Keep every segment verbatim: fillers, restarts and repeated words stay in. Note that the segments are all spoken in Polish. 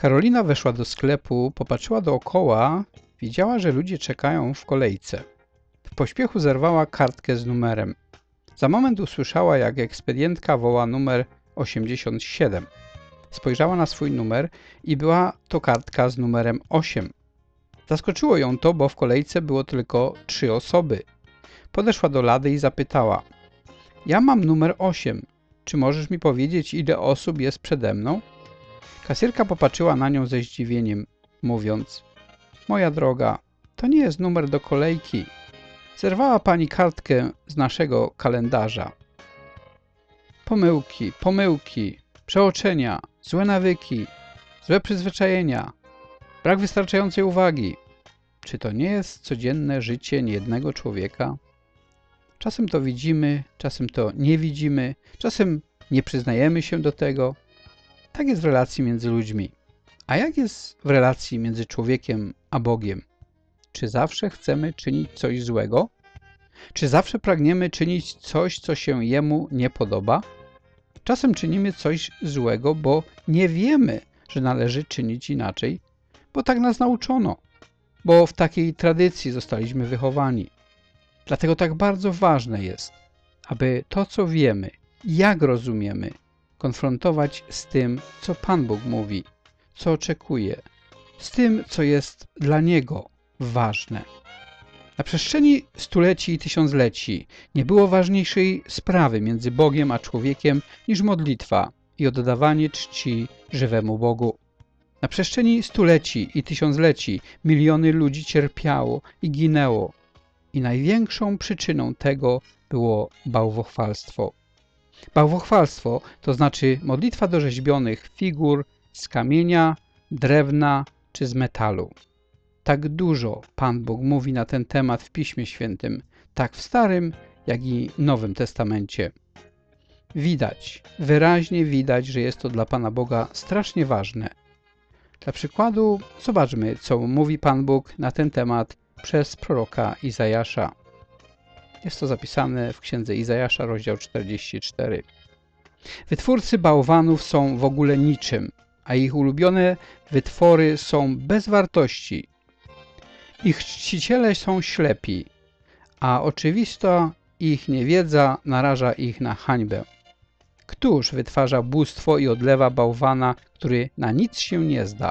Karolina weszła do sklepu, popatrzyła dookoła, widziała, że ludzie czekają w kolejce. W pośpiechu zerwała kartkę z numerem. Za moment usłyszała, jak ekspedientka woła numer osiemdziesiąt siedem. Spojrzała na swój numer i była to kartka z numerem osiem. Zaskoczyło ją to, bo w kolejce było tylko trzy osoby. Podeszła do lady i zapytała: ja mam numer osiem. Czy możesz mi powiedzieć, ile osób jest przede mną? Kasjerka popatrzyła na nią ze zdziwieniem, mówiąc: moja droga, to nie jest numer do kolejki. Zerwała pani kartkę z naszego kalendarza. Pomyłki, pomyłki, przeoczenia, złe nawyki, złe przyzwyczajenia, brak wystarczającej uwagi. Czy to nie jest codzienne życie niejednego człowieka? Czasem to widzimy, czasem to nie widzimy, czasem nie przyznajemy się do tego. Tak jest w relacji między ludźmi. A jak jest w relacji między człowiekiem a Bogiem? Czy zawsze chcemy czynić coś złego? Czy zawsze pragniemy czynić coś, co się Jemu nie podoba? Czasem czynimy coś złego, bo nie wiemy, że należy czynić inaczej, bo tak nas nauczono, bo w takiej tradycji zostaliśmy wychowani. Dlatego tak bardzo ważne jest, aby to, co wiemy, jak rozumiemy, konfrontować z tym, co Pan Bóg mówi, co oczekuje, z tym, co jest dla Niego ważne. Na przestrzeni stuleci i tysiącleci nie było ważniejszej sprawy między Bogiem a człowiekiem niż modlitwa i oddawanie czci żywemu Bogu. Na przestrzeni stuleci i tysiącleci miliony ludzi cierpiało i ginęło i największą przyczyną tego było bałwochwalstwo. Bałwochwalstwo to znaczy modlitwa do rzeźbionych figur z kamienia, drewna czy z metalu. Tak dużo Pan Bóg mówi na ten temat w Piśmie Świętym, tak w Starym, jak i Nowym Testamencie. Widać, wyraźnie widać, że jest to dla Pana Boga strasznie ważne. Dla przykładu zobaczmy, co mówi Pan Bóg na ten temat przez proroka Izajasza. Jest to zapisane w księdze Izajasza, rozdział czterdziesty czwarty. Wytwórcy bałwanów są w ogóle niczym, a ich ulubione wytwory są bez wartości. Ich czciciele są ślepi, a oczywista ich niewiedza naraża ich na hańbę. Któż wytwarza bóstwo i odlewa bałwana, który na nic się nie zda?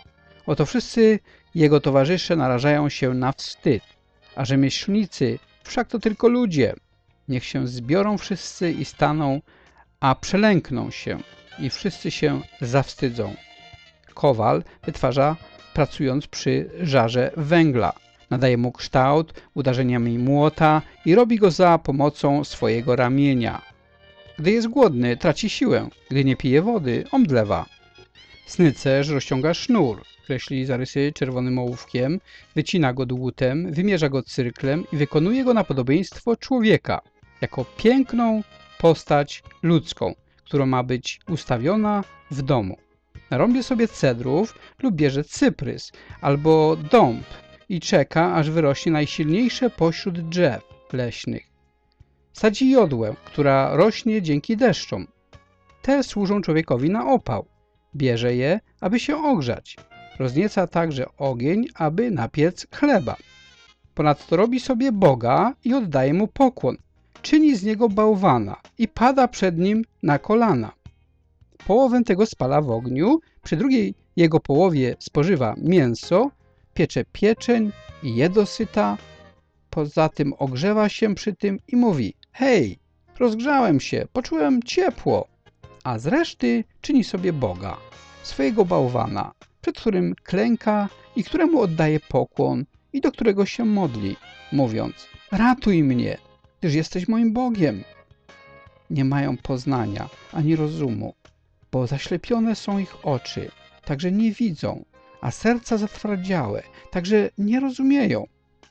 Oto wszyscy jego towarzysze narażają się na wstyd, a rzemieślnicy wszak to tylko ludzie. Niech się zbiorą wszyscy i staną, a przelękną się i wszyscy się zawstydzą. Kowal wytwarza pracując przy żarze węgla. Nadaje mu kształt uderzeniami młota i robi go za pomocą swojego ramienia. Gdy jest głodny, traci siłę. Gdy nie pije wody, omdlewa. Snycerz rozciąga sznur, kreśli zarysy czerwonym ołówkiem, wycina go dłutem, wymierza go cyrklem i wykonuje go na podobieństwo człowieka, jako piękną postać ludzką, która ma być ustawiona w domu. Narąbie sobie cedrów lub bierze cyprys albo dąb i czeka, aż wyrośnie najsilniejsze pośród drzew leśnych. Sadzi jodłę, która rośnie dzięki deszczom. Te służą człowiekowi na opał. Bierze je, aby się ogrzać. Roznieca także ogień, aby napiec chleba. Ponadto robi sobie Boga i oddaje mu pokłon. Czyni z niego bałwana i pada przed nim na kolana. Połowę tego spala w ogniu, przy drugiej jego połowie spożywa mięso, piecze pieczeń i je dosyta. Poza tym ogrzewa się przy tym i mówi: hej, rozgrzałem się, poczułem ciepło. A z reszty czyni sobie Boga, swojego bałwana, przed którym klęka i któremu oddaje pokłon i do którego się modli, mówiąc: ratuj mnie, gdyż jesteś moim Bogiem. Nie mają poznania ani rozumu, bo zaślepione są ich oczy, także nie widzą, a serca zatwardziałe, także nie rozumieją.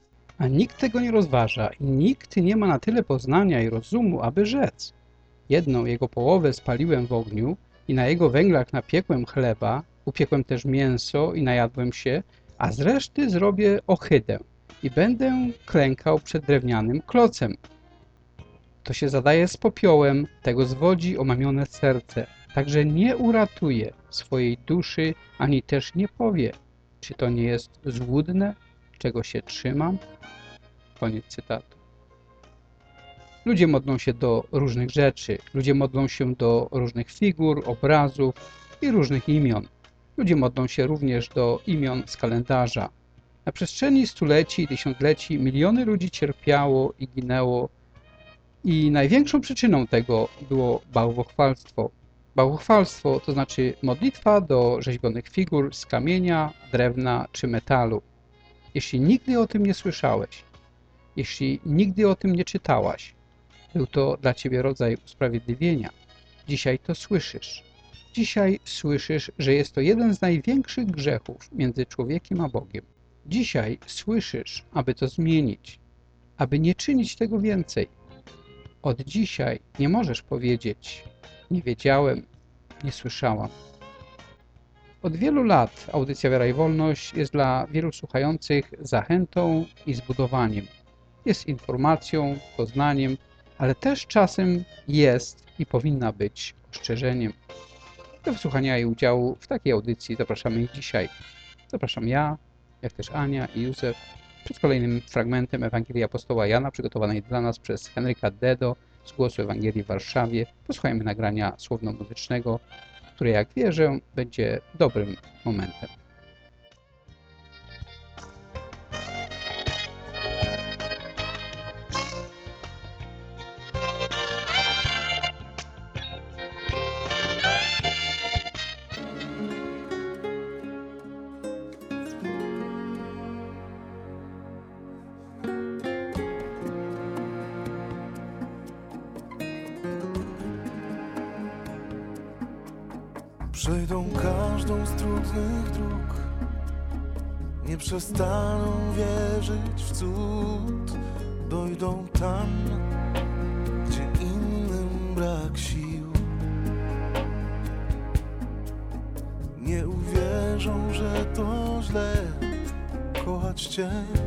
A nikt tego nie rozważa i nikt nie ma na tyle poznania i rozumu, aby rzec: jedną jego połowę spaliłem w ogniu i na jego węglach napiekłem chleba, upiekłem też mięso i najadłem się, a z reszty zrobię ohydę i będę klękał przed drewnianym klocem. To się zadaje z popiołem, tego zwodzi omamione serce. także nie uratuje swojej duszy, ani też nie powie, czy to nie jest złudne, czego się trzymam. Koniec cytatu. Ludzie modlą się do różnych rzeczy. Ludzie modlą się do różnych figur, obrazów i różnych imion. Ludzie modlą się również do imion z kalendarza. Na przestrzeni stuleci i tysiącleci miliony ludzi cierpiało i ginęło i największą przyczyną tego było bałwochwalstwo. Bałwochwalstwo to znaczy modlitwa do rzeźbionych figur z kamienia, drewna czy metalu. Jeśli nigdy o tym nie słyszałeś, jeśli nigdy o tym nie czytałaś, był to dla ciebie rodzaj usprawiedliwienia. Dzisiaj to słyszysz. Dzisiaj słyszysz, że jest to jeden z największych grzechów między człowiekiem a Bogiem. Dzisiaj słyszysz, aby to zmienić, aby nie czynić tego więcej. Od dzisiaj nie możesz powiedzieć: nie wiedziałem, nie słyszałam. Od wielu lat audycja Wiara i Wolność jest dla wielu słuchających zachętą i zbudowaniem. Jest informacją, poznaniem, ale też czasem jest i powinna być ostrzeżeniem. Do wysłuchania i udziału w takiej audycji zapraszamy ich dzisiaj. Zapraszam ja, jak też Ania i Józef, przed kolejnym fragmentem Ewangelii Apostoła Jana, przygotowanej dla nas przez Henryka Dedo z Głosu Ewangelii w Warszawie. Posłuchajmy nagrania słowno-muzycznego, które, jak wierzę, będzie dobrym momentem. Przejdą każdą z trudnych dróg, nie przestaną wierzyć w cud. Dojdą tam, gdzie innym brak sił. Nie uwierzą, że to źle kochać Cię.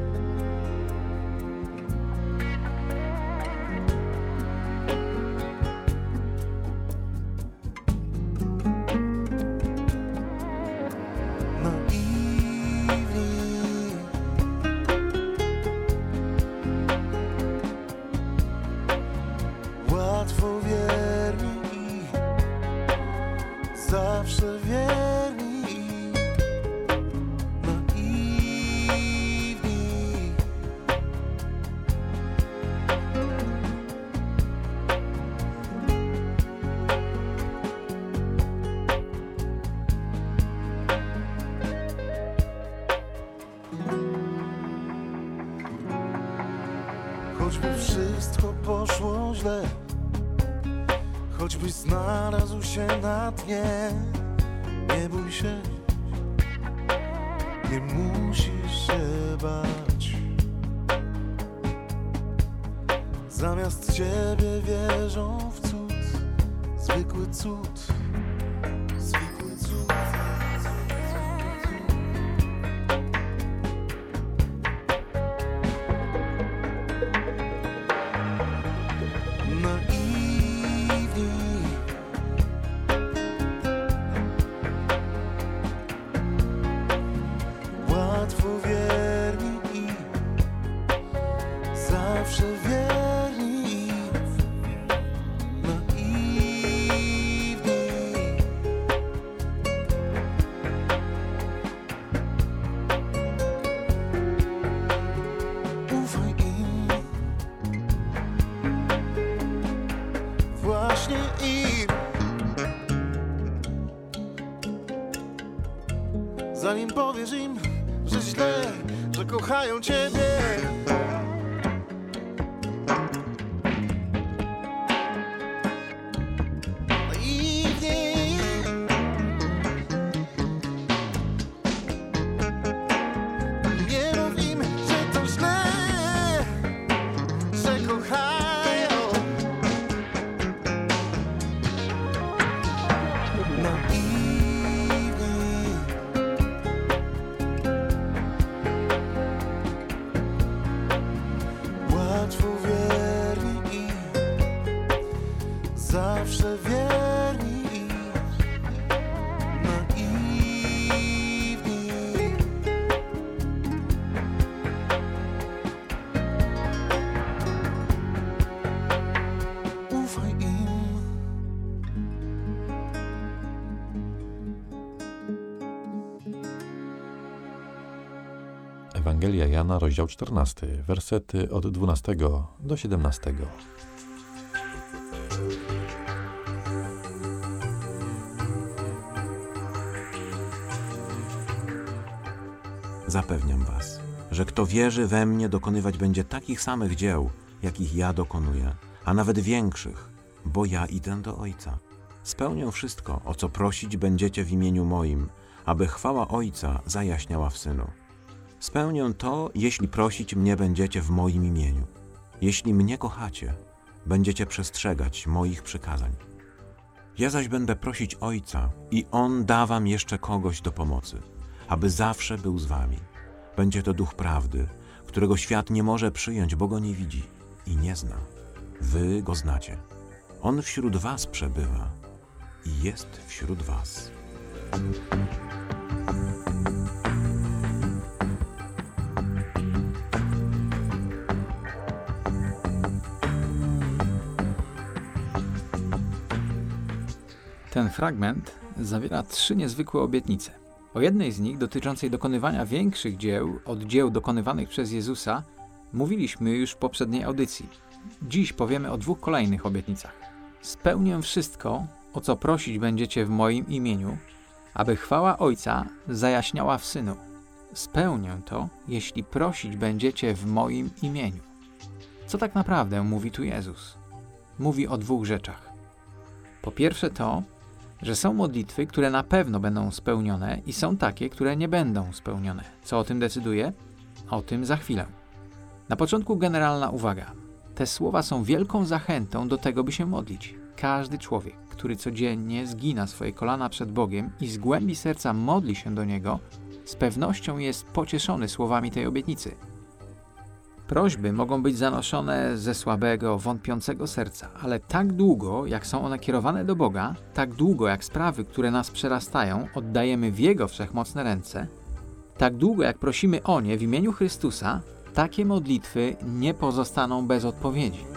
Zawsze wierni, naiwni. Choćby wszystko poszło źle, choćbyś znalazł się na dnie, nie bój się, nie musisz się bać. Zamiast Ciebie wierzą w cud, zwykły cud, zwykły cud. Zanim powiesz im, że źle, że kochają Ciebie. Naiwni. Nie mów im, że to źle, że kochają. Naiwni. Ewangelia Jana, rozdział czternasty, wersety od dwunastego do siedemnastego. Zapewniam was, że kto wierzy we mnie, dokonywać będzie takich samych dzieł, jakich ja dokonuję, a nawet większych, bo ja idę do Ojca. Spełnię wszystko, o co prosić będziecie w imieniu moim, aby chwała Ojca zajaśniała w Synu. Spełnię to, jeśli prosić mnie będziecie w moim imieniu. Jeśli mnie kochacie, będziecie przestrzegać moich przykazań. Ja zaś będę prosić Ojca i On da wam jeszcze kogoś do pomocy, aby zawsze był z wami. Będzie to Duch Prawdy, którego świat nie może przyjąć, bo go nie widzi i nie zna. Wy go znacie. On wśród was przebywa i jest wśród was. Ten fragment zawiera trzy niezwykłe obietnice. O jednej z nich, dotyczącej dokonywania większych dzieł od dzieł dokonywanych przez Jezusa, mówiliśmy już w poprzedniej audycji. Dziś powiemy o dwóch kolejnych obietnicach. Spełnię wszystko, o co prosić będziecie w moim imieniu, aby chwała Ojca zajaśniała w Synu. Spełnię to, jeśli prosić będziecie w moim imieniu. Co tak naprawdę mówi tu Jezus? Mówi o dwóch rzeczach. Po pierwsze to, że są modlitwy, które na pewno będą spełnione i są takie, które nie będą spełnione. Co o tym decyduje? O tym za chwilę. Na początku generalna uwaga. Te słowa są wielką zachętą do tego, by się modlić. Każdy człowiek, który codziennie zgina swoje kolana przed Bogiem i z głębi serca modli się do Niego, z pewnością jest pocieszony słowami tej obietnicy. Prośby mogą być zanoszone ze słabego, wątpiącego serca, ale tak długo, jak są one kierowane do Boga, tak długo, jak sprawy, które nas przerastają, oddajemy w Jego wszechmocne ręce, tak długo, jak prosimy o nie w imieniu Chrystusa, takie modlitwy nie pozostaną bez odpowiedzi.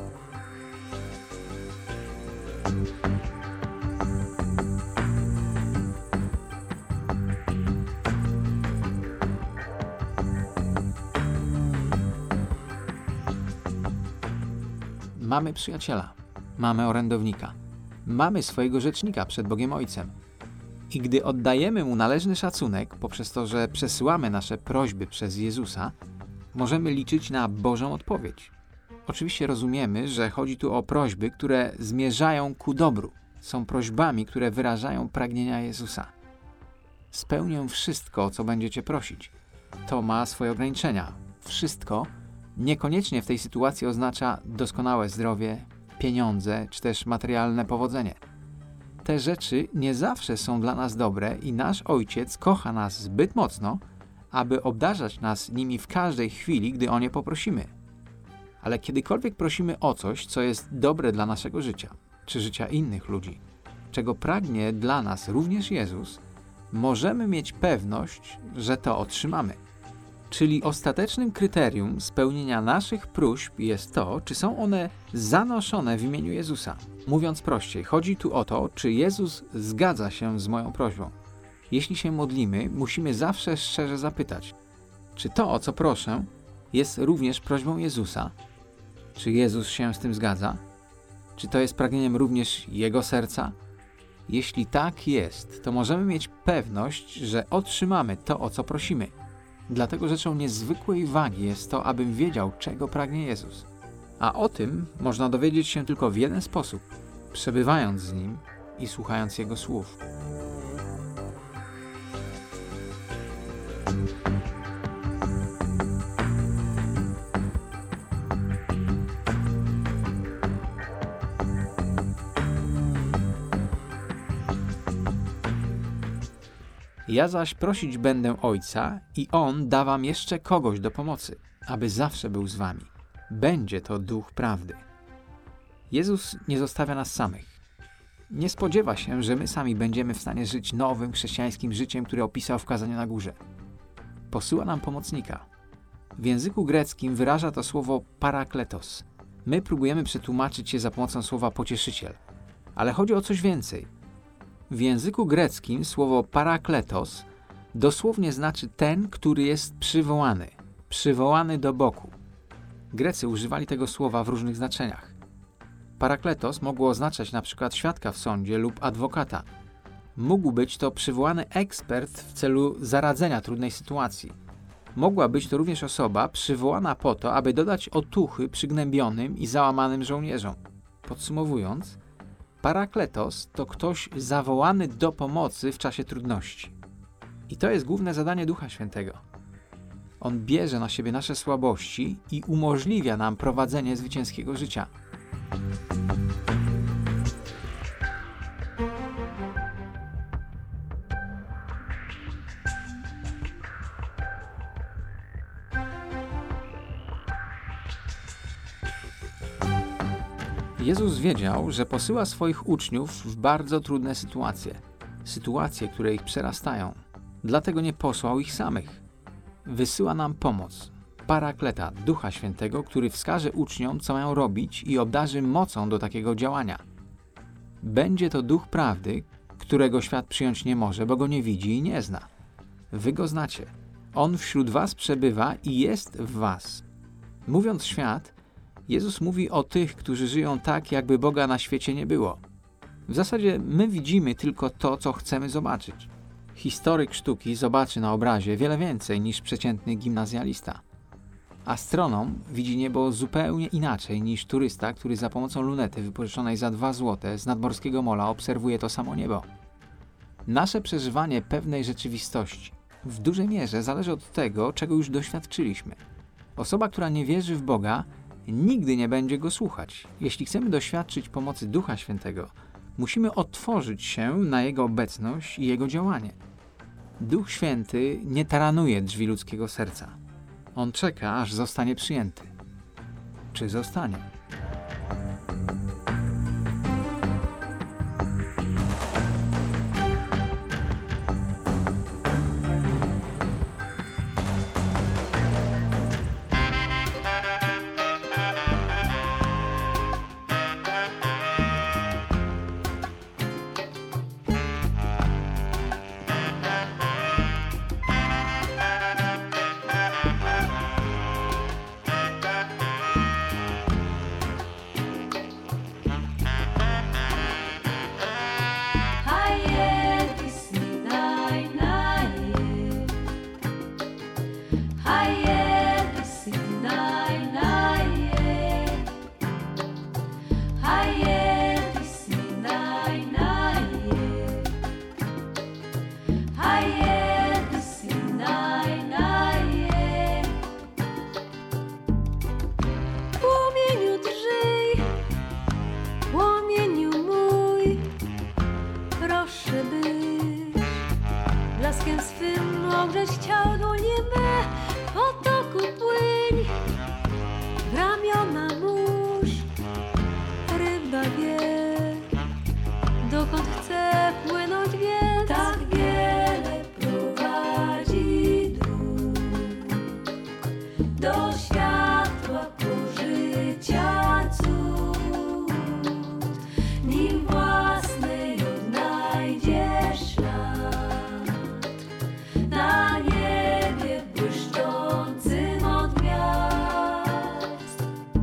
Mamy przyjaciela, mamy orędownika, mamy swojego rzecznika przed Bogiem Ojcem. I gdy oddajemy Mu należny szacunek poprzez to, że przesyłamy nasze prośby przez Jezusa, możemy liczyć na Bożą odpowiedź. Oczywiście rozumiemy, że chodzi tu o prośby, które zmierzają ku dobru. Są prośbami, które wyrażają pragnienia Jezusa. Spełnię wszystko, o co będziecie prosić. To ma swoje ograniczenia. Wszystko niekoniecznie w tej sytuacji oznacza doskonałe zdrowie, pieniądze czy też materialne powodzenie. Te rzeczy nie zawsze są dla nas dobre i nasz Ojciec kocha nas zbyt mocno, aby obdarzać nas nimi w każdej chwili, gdy o nie poprosimy. Ale kiedykolwiek prosimy o coś, co jest dobre dla naszego życia, czy życia innych ludzi, czego pragnie dla nas również Jezus, możemy mieć pewność, że to otrzymamy. Czyli ostatecznym kryterium spełnienia naszych próśb jest to, czy są one zanoszone w imieniu Jezusa. Mówiąc prościej, chodzi tu o to, czy Jezus zgadza się z moją prośbą. Jeśli się modlimy, musimy zawsze szczerze zapytać, czy to, o co proszę, jest również prośbą Jezusa? Czy Jezus się z tym zgadza? Czy to jest pragnieniem również Jego serca? Jeśli tak jest, to możemy mieć pewność, że otrzymamy to, o co prosimy. Dlatego rzeczą niezwykłej wagi jest to, abym wiedział, czego pragnie Jezus. A o tym można dowiedzieć się tylko w jeden sposób, przebywając z Nim i słuchając Jego słów. Ja zaś prosić będę Ojca i On da wam jeszcze kogoś do pomocy, aby zawsze był z wami. Będzie to Duch Prawdy. Jezus nie zostawia nas samych. Nie spodziewa się, że my sami będziemy w stanie żyć nowym chrześcijańskim życiem, które opisał w Kazaniu na Górze. Posyła nam pomocnika. W języku greckim wyraża to słowo parakletos. My próbujemy przetłumaczyć je za pomocą słowa pocieszyciel. Ale chodzi o coś więcej. W języku greckim słowo parakletos Dosłownie znaczy ten, który jest przywołany, przywołany do boku. Grecy używali tego słowa w różnych znaczeniach. Parakletos mogło oznaczać na przykład świadka w sądzie lub adwokata. Mógł być to przywołany ekspert w celu zaradzenia trudnej sytuacji. Mogła być to również osoba przywołana po to, aby dodać otuchy przygnębionym i załamanym żołnierzom. Podsumowując, parakletos to ktoś zawołany do pomocy w czasie trudności. I to jest główne zadanie Ducha Świętego. On bierze na siebie nasze słabości i umożliwia nam prowadzenie zwycięskiego życia. Jezus wiedział, że posyła swoich uczniów w bardzo trudne sytuacje. Sytuacje, które ich przerastają. Dlatego nie posłał ich samych. Wysyła nam pomoc. Parakleta, Ducha Świętego, który wskaże uczniom, co mają robić i obdarzy mocą do takiego działania. Będzie to Duch Prawdy, którego świat przyjąć nie może, bo go nie widzi i nie zna. Wy go znacie. On wśród was przebywa i jest w was. Mówiąc świat, Jezus mówi o tych, którzy żyją tak, jakby Boga na świecie nie było. W zasadzie my widzimy tylko to, co chcemy zobaczyć. Historyk sztuki zobaczy na obrazie wiele więcej niż przeciętny gimnazjalista. Astronom widzi niebo zupełnie inaczej niż turysta, który za pomocą lunety wypożyczonej za dwa złote z nadmorskiego mola obserwuje to samo niebo. Nasze przeżywanie pewnej rzeczywistości w dużej mierze zależy od tego, czego już doświadczyliśmy. Osoba, która nie wierzy w Boga, nigdy nie będzie Go słuchać. Jeśli chcemy doświadczyć pomocy Ducha Świętego, musimy otworzyć się na Jego obecność i Jego działanie. Duch Święty nie taranuje drzwi ludzkiego serca. On czeka, aż zostanie przyjęty. Czy zostanie? Blaskiem swym ogrzeć chciał dłonie me, w potoku płyń, w ramiona mórz, ryba wie, dokąd chce płynąć, więc tak wiele prowadzi dróg do światła pożycia cud, nim własnej odnajdziesz ślad na niebie błyszczącym od gwiazd.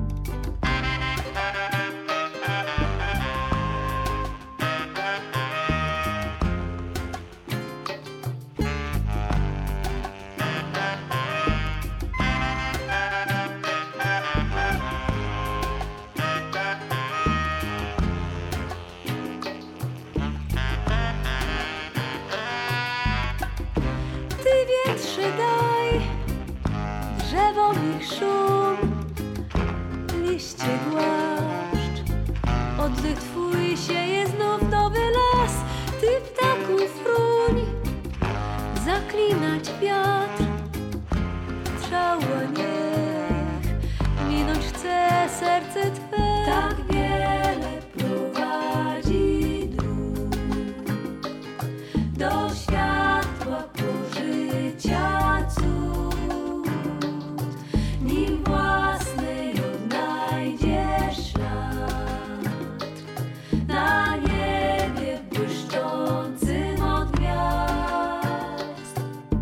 Ty wietrze daj drzewom ich szum, liście głaszcz, oddech twój sieje znów nowy las. Ty ptaków ruń, zaklinać wiatr, strzała niech minąć chce serce twe. Tak wiele prowadzi dróg do światła pożycia cud, nim własnej odnajdziesz ślad na niebie błyszczącym od gwiazd.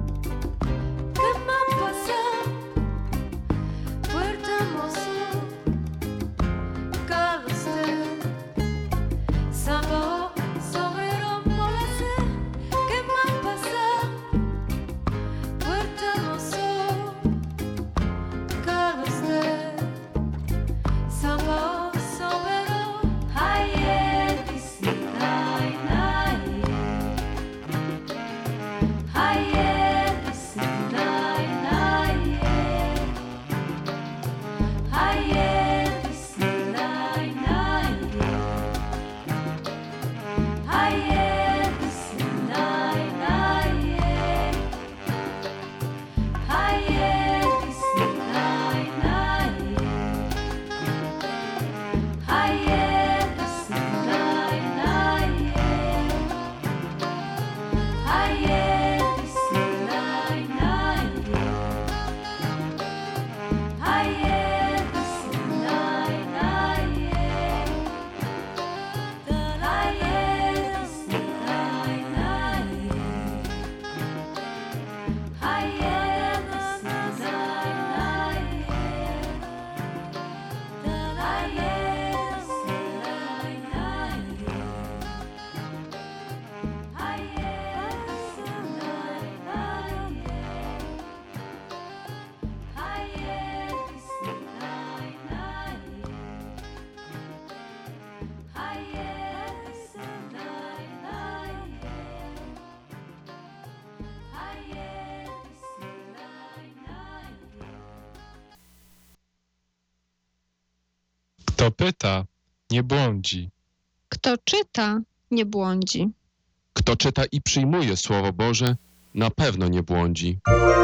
Kto pyta, nie błądzi. Kto czyta, nie błądzi. Kto czyta i przyjmuje Słowo Boże, na pewno nie błądzi.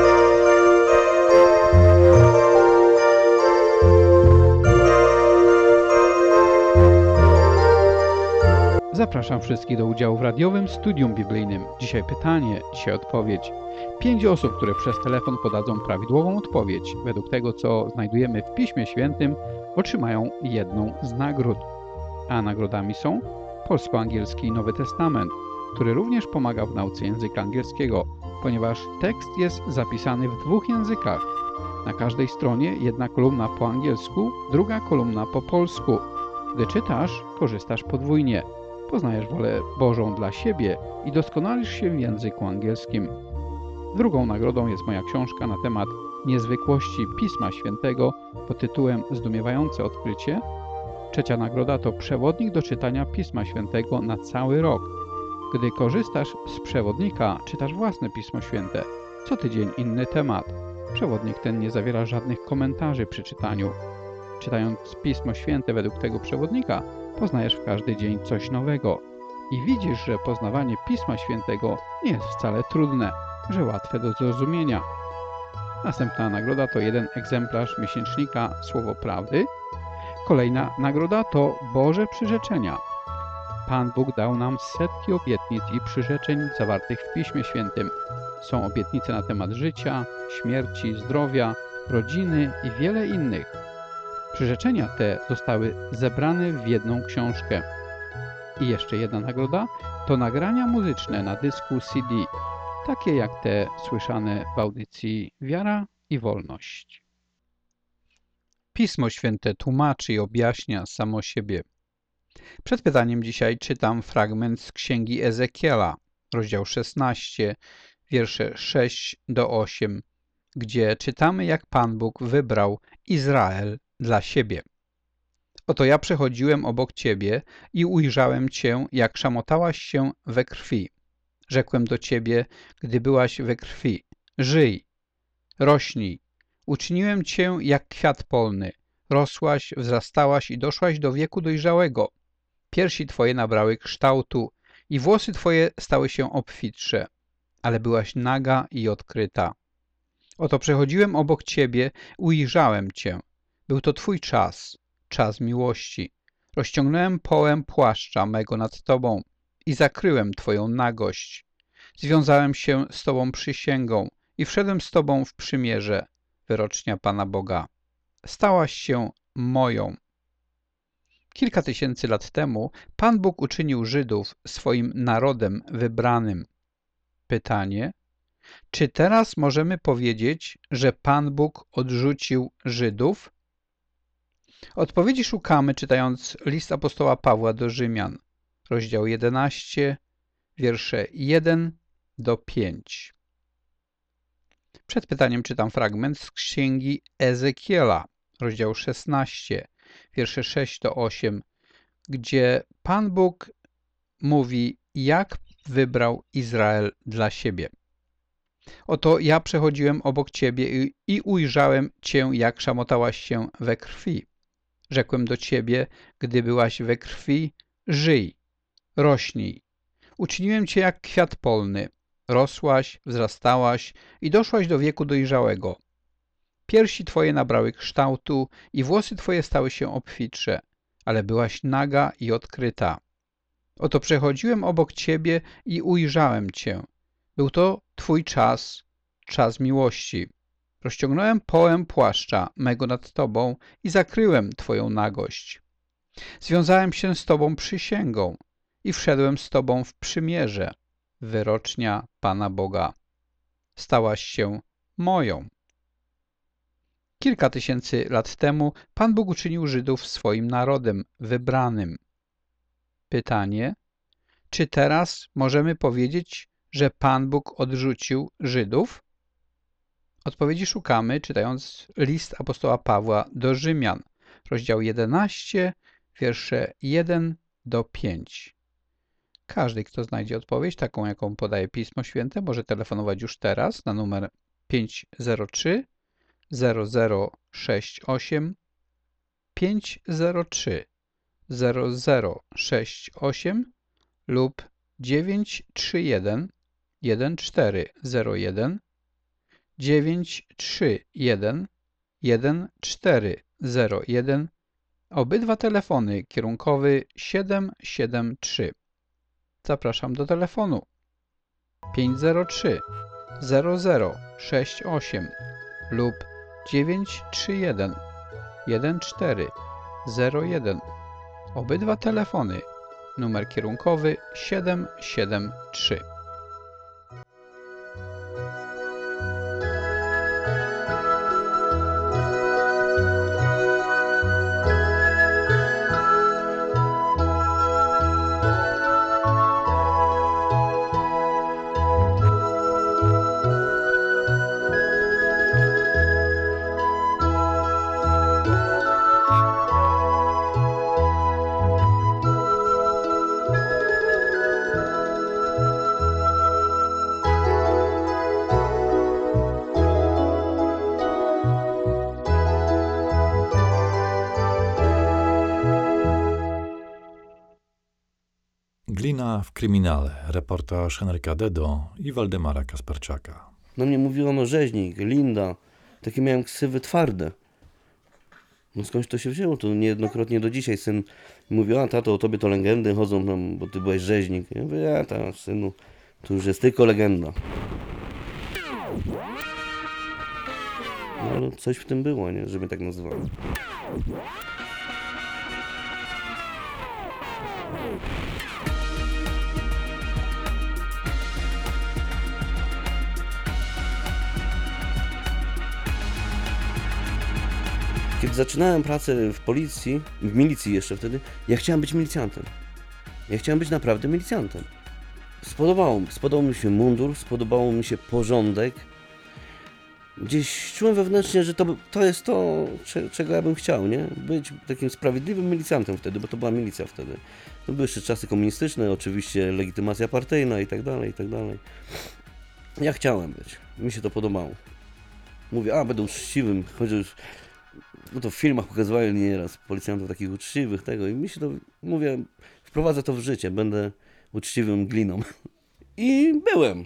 Zapraszam wszystkich do udziału w radiowym studium biblijnym. Dzisiaj pytanie, dzisiaj odpowiedź. Pięć osób, które przez telefon podadzą prawidłową odpowiedź, według tego, co znajdujemy w Piśmie Świętym, otrzymają jedną z nagród. A nagrodami są polsko-angielski Nowy Testament, który również pomaga w nauce języka angielskiego, ponieważ tekst jest zapisany w dwóch językach. Na każdej stronie jedna kolumna po angielsku, druga kolumna po polsku. Gdy czytasz, korzystasz podwójnie. Poznajesz wolę Bożą dla siebie i doskonalisz się w języku angielskim. Drugą nagrodą jest moja książka na temat niezwykłości Pisma Świętego pod tytułem Zdumiewające odkrycie. Trzecia nagroda to przewodnik do czytania Pisma Świętego na cały rok. Gdy korzystasz z przewodnika, czytasz własne Pismo Święte. Co tydzień inny temat. Przewodnik ten nie zawiera żadnych komentarzy przy czytaniu. Czytając Pismo Święte według tego przewodnika, poznajesz w każdy dzień coś nowego. I widzisz, że poznawanie Pisma Świętego nie jest wcale trudne, że łatwe do zrozumienia. Następna nagroda to jeden egzemplarz miesięcznika Słowo Prawdy. Kolejna nagroda to Boże przyrzeczenia. Pan Bóg dał nam setki obietnic i przyrzeczeń zawartych w Piśmie Świętym. Są obietnice na temat życia, śmierci, zdrowia, rodziny i wiele innych. Przyrzeczenia te zostały zebrane w jedną książkę. I jeszcze jedna nagroda to nagrania muzyczne na dysku C D, takie jak te słyszane w audycji Wiara i Wolność. Pismo Święte tłumaczy i objaśnia samo siebie. Przed pytaniem dzisiaj czytam fragment z Księgi Ezekiela, rozdział szesnasty, wiersze sześć do ośmiu, gdzie czytamy, jak Pan Bóg wybrał Izrael dla siebie. Oto ja przechodziłem obok ciebie i ujrzałem cię, jak szamotałaś się we krwi. Rzekłem do ciebie, gdy byłaś we krwi, żyj, rośnij. Uczyniłem cię jak kwiat polny. Rosłaś, wzrastałaś i doszłaś do wieku dojrzałego. Piersi twoje nabrały kształtu i włosy twoje stały się obfitsze, ale byłaś naga i odkryta. Oto przechodziłem obok ciebie, ujrzałem cię. Był to twój czas, czas miłości. Rozciągnąłem połem płaszcza mego nad tobą i zakryłem twoją nagość. Związałem się z tobą przysięgą i wszedłem z tobą w przymierze, wyrocznia Pana Boga. Stałaś się moją. Kilka tysięcy lat temu Pan Bóg uczynił Żydów swoim narodem wybranym. Pytanie: czy teraz możemy powiedzieć, że Pan Bóg odrzucił Żydów? Odpowiedzi szukamy, czytając list apostoła Pawła do Rzymian, rozdział jedenasty, wiersze jeden do pięciu. Przed pytaniem czytam fragment z Księgi Ezekiela, rozdział szesnasty, wiersze sześć do ośmiu, gdzie Pan Bóg mówi, jak wybrał Izrael dla siebie. Oto ja przechodziłem obok ciebie i, i ujrzałem cię, jak szamotałaś się we krwi. Rzekłem do ciebie, gdy byłaś we krwi, żyj, rośnij. Uczyniłem cię jak kwiat polny. Rosłaś, wzrastałaś i doszłaś do wieku dojrzałego. Piersi twoje nabrały kształtu i włosy twoje stały się obfitsze, ale byłaś naga i odkryta. Oto przechodziłem obok ciebie i ujrzałem cię. Był to twój czas, czas miłości. Rozciągnąłem połem płaszcza mego nad tobą i zakryłem twoją nagość. Związałem się z tobą przysięgą i wszedłem z tobą w przymierze, wyrocznia Pana Boga. Stałaś się moją. Kilka tysięcy lat temu Pan Bóg uczynił Żydów swoim narodem wybranym. Pytanie: czy teraz możemy powiedzieć, że Pan Bóg odrzucił Żydów? Odpowiedzi szukamy, czytając list apostoła Pawła do Rzymian, rozdział jedenasty, wiersze jeden do pięciu. Każdy, kto znajdzie odpowiedź, taką jaką podaje Pismo Święte, może telefonować już teraz na numer pięć zero trzy zero zero sześć osiem pięć zero trzy zero zero sześć osiem lub dziewięć trzy jeden jeden cztery zero jeden, dziewięć trzy jeden jeden cztery zero jeden, obydwa telefony kierunkowy siedem siedem trzy. Zapraszam do telefonu pięć zero trzy zero zero sześć osiem lub dziewięć trzy jeden jeden cztery zero jeden. Obydwa telefony, numer kierunkowy siedem siedem trzy. Glina w kryminale. Reportaż Henryka Dedo i Waldemara Kasperczaka. Na mnie mówiono rzeźnik, Linda. Takie miałem ksywy twarde. No skądś to się wzięło? To niejednokrotnie do dzisiaj syn mówił, a tato, o tobie to legendy chodzą tam, bo ty byłeś rzeźnik. Ja mówię, ja tam, synu, to już jest tylko legenda. No ale coś w tym było, nie? Że mnie tak nazywali. Kiedy zaczynałem pracę w policji, w milicji jeszcze wtedy, ja chciałem być milicjantem. Ja chciałem być naprawdę milicjantem. Spodobało, spodobał mi się mundur, spodobało mi się porządek. Gdzieś czułem wewnętrznie, że to, to jest to, czego ja bym chciał, nie? Być takim sprawiedliwym milicjantem wtedy, bo to była milicja wtedy. To były jeszcze czasy komunistyczne, oczywiście legitymacja partyjna i tak dalej, i tak dalej. Ja chciałem być. Mi się to podobało. Mówię, a będę uczciwym, chociaż... No to w filmach pokazywali nieraz policjantów takich uczciwych, tego i mi się to, mówię, wprowadzę to w życie, będę uczciwym gliną. I byłem.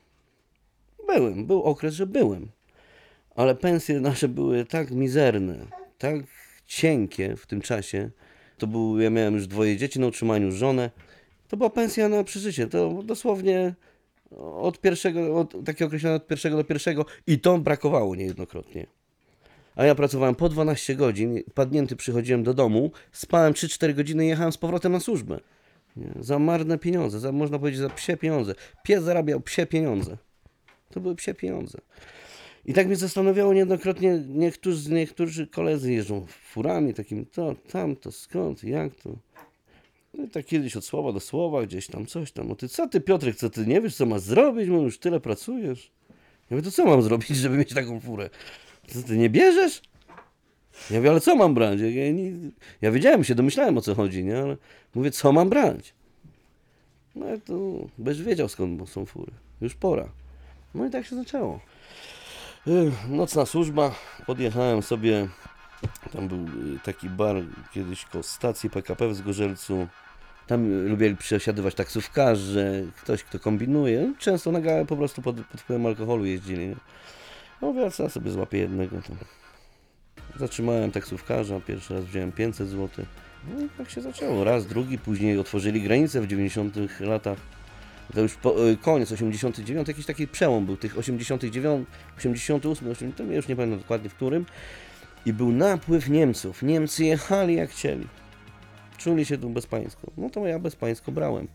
Byłem, był okres, że byłem. Ale pensje nasze były tak mizerne, tak cienkie w tym czasie. To był, ja miałem już dwoje dzieci na utrzymaniu, żonę. To była pensja na przeżycie, to dosłownie od pierwszego, od, takie określone od pierwszego do pierwszego i to brakowało niejednokrotnie. A ja pracowałem po dwanaście godzin, padnięty przychodziłem do domu, spałem trzy cztery godziny i jechałem z powrotem na służbę. Nie? Za marne pieniądze, za, można powiedzieć za psie pieniądze. Pies zarabiał psie pieniądze. To były psie pieniądze. I tak mnie zastanawiało niejednokrotnie, niektórzy, niektórzy koledzy jeżdżą furami, takim to, tam, to, skąd, jak to. No i tak kiedyś od słowa do słowa, gdzieś tam coś tam. No ty, co ty Piotrek, co ty nie wiesz, co masz zrobić, bo już tyle pracujesz. Ja mówię, to co mam zrobić, żeby mieć taką furę? Co ty nie bierzesz? Ja mówię, ale co mam brać? Ja, ja, nie, ja wiedziałem, się domyślałem o co chodzi, nie? Ale mówię, co mam brać? No i to byś wiedział skąd są fury. Już pora. No i tak się zaczęło. Nocna służba, podjechałem sobie, tam był taki bar kiedyś koło stacji P K P w Zgorzelcu. Tam lubili przesiadywać taksówkarze, ktoś kto kombinuje. Często na gałę po prostu pod, pod wpływem alkoholu jeździli, nie? No więc ja sobie złapię jednego tam. Zatrzymałem taksówkarza, pierwszy raz wziąłem pięćset złotych. No i tak się zaczęło. Raz, drugi, później otworzyli granicę w dziewięćdziesiątych latach. To już po, koniec osiemdziesiąty dziewiąty, jakiś taki przełom był tych osiemdziesiąty dziewiąty, osiemdziesiąty ósmy, osiemdziesiąty, ja już nie pamiętam dokładnie w którym. I był napływ Niemców. Niemcy jechali jak chcieli. Czuli się tu bezpańsko. No to ja bezpańsko brałem.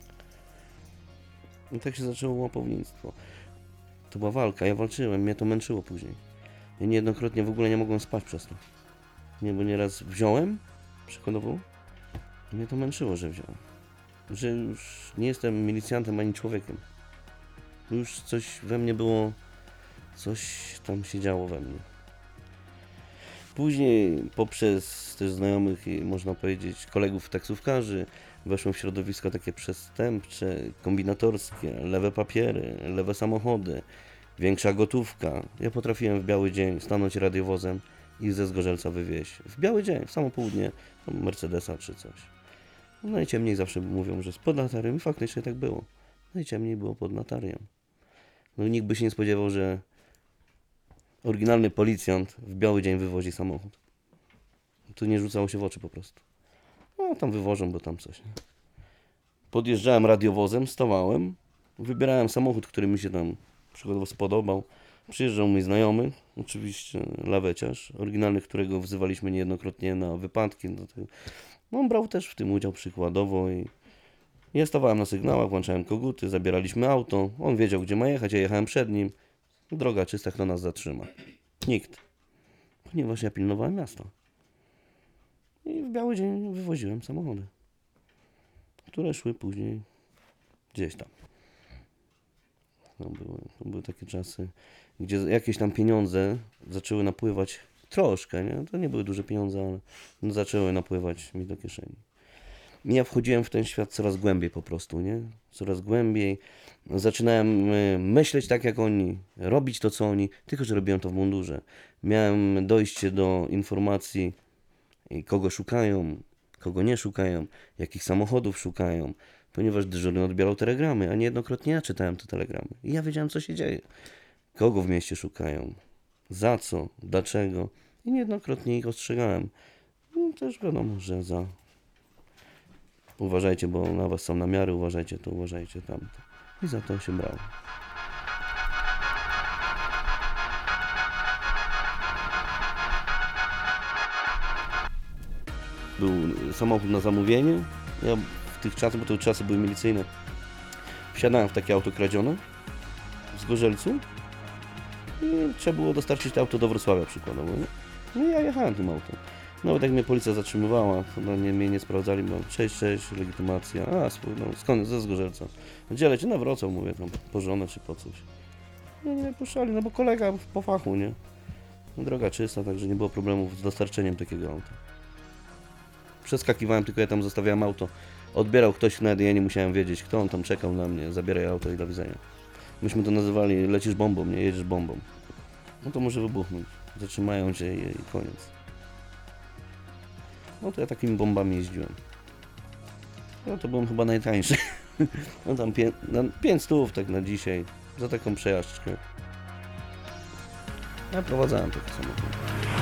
I tak się zaczęło łapownictwo. To była walka, ja walczyłem, mnie to męczyło później. Ja niejednokrotnie w ogóle nie mogłem spać przez to. Nie, bo nieraz wziąłem, przykładowo, i mnie to męczyło, że wziąłem. Że już nie jestem milicjantem ani człowiekiem. Już coś we mnie było, coś tam się działo we mnie. Później poprzez też znajomych i można powiedzieć kolegów taksówkarzy weszłem w środowisko takie przestępcze, kombinatorskie, lewe papiery, lewe samochody, większa gotówka. Ja potrafiłem w biały dzień stanąć radiowozem i ze Zgorzelca wywieźć. W biały dzień, w samo południe, tam Mercedesa czy coś. No najciemniej zawsze mówią, że z pod Latariem i faktycznie tak było. Najciemniej było pod Latariem. No nikt by się nie spodziewał, że oryginalny policjant w biały dzień wywozi samochód. Tu nie rzucało się w oczy po prostu. No tam wywożą, bo tam coś. Nie? Podjeżdżałem radiowozem, stawałem, wybierałem samochód, który mi się tam przykładowo spodobał. Przyjeżdżał mój znajomy, oczywiście laweciarz, oryginalny, którego wzywaliśmy niejednokrotnie na wypadki. Do tego. No, on brał też w tym udział przykładowo i ja stawałem na sygnałach, włączałem koguty, zabieraliśmy auto, on wiedział, gdzie ma jechać, ja jechałem przed nim. Droga czysta, kto nas zatrzyma? Nikt. Ponieważ ja pilnowałem miasta. I w biały dzień wywoziłem samochody, które szły później gdzieś tam. No, były, to były takie czasy, gdzie jakieś tam pieniądze zaczęły napływać troszkę, nie? To nie były duże pieniądze, ale no, zaczęły napływać mi do kieszeni. I ja wchodziłem w ten świat coraz głębiej po prostu, nie? Coraz głębiej. Zaczynałem myśleć tak jak oni, robić to co oni, tylko że robiłem to w mundurze. Miałem dojście do informacji, kogo szukają, kogo nie szukają, jakich samochodów szukają, ponieważ dyżurny odbierał telegramy, a niejednokrotnie ja czytałem te telegramy. I ja wiedziałem, co się dzieje. Kogo w mieście szukają, za co, dlaczego. I niejednokrotnie ich ostrzegałem. No, też wiadomo, że za... Uważajcie, bo na was są namiary, uważajcie to, uważajcie tamto. I za to się brało. Był samochód na zamówienie. Ja w tych czasach, bo to czasy były milicyjne, wsiadałem w takie auto kradzione w Zgorzelcu i trzeba było dostarczyć to auto do Wrocławia przykładowo. Nie? No i ja jechałem tym autem. Nawet jak mnie policja zatrzymywała, to no, nie, mnie nie sprawdzali, bo cześć, cześć, legitymacja, a no, skąd, ze Zgorzelca. Gdzie leci? Na Wrocław, mówię, tam po żonę czy po coś. No nie puszczali, no bo kolega po fachu, nie? No, droga czysta, także nie było problemów z dostarczeniem takiego auta. Przeskakiwałem, tylko ja tam zostawiałem auto. Odbierał ktoś wtedy, ja nie musiałem wiedzieć, kto on tam czekał na mnie, zabieraj auto i do widzenia. Myśmy to nazywali, lecisz bombą, nie jedziesz bombą. No to może wybuchnąć. Zatrzymają cię i, i koniec. No to ja takimi bombami jeździłem. No to byłem chyba najtańszy. No tam pię no, pięć stów tak na dzisiaj, za taką przejażdżkę. Ja prowadzałem takie samochody.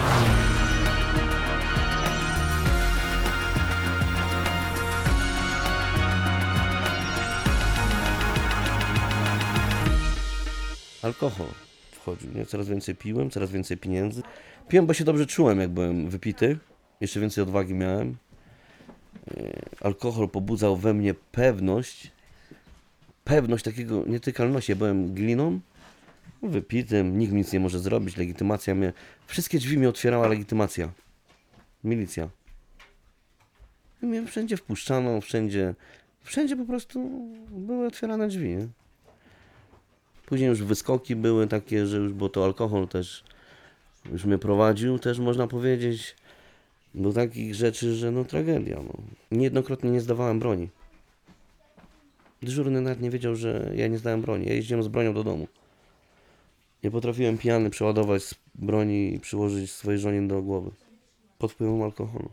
Alkohol wchodził, nie? Coraz więcej piłem, coraz więcej pieniędzy. Piłem, bo się dobrze czułem, jak byłem wypity. Jeszcze więcej odwagi miałem. Alkohol pobudzał we mnie pewność. Pewność takiego nietykalności. Ja byłem gliną, wypitym, nikt nic nie może zrobić, legitymacja mnie... Wszystkie drzwi mi otwierała legitymacja. Milicja. I mnie wszędzie wpuszczano, wszędzie... Wszędzie po prostu były otwierane drzwi, nie? Później już wyskoki były takie, że już, bo to alkohol też już mnie prowadził, też można powiedzieć, do takich rzeczy, że no tragedia. No. Niejednokrotnie nie zdawałem broni. Dyżurny nawet nie wiedział, że ja nie zdałem broni. Ja jeździłem z bronią do domu. Nie potrafiłem pijany przeładować z broni i przyłożyć swojej żonie do głowy. Pod wpływem alkoholu.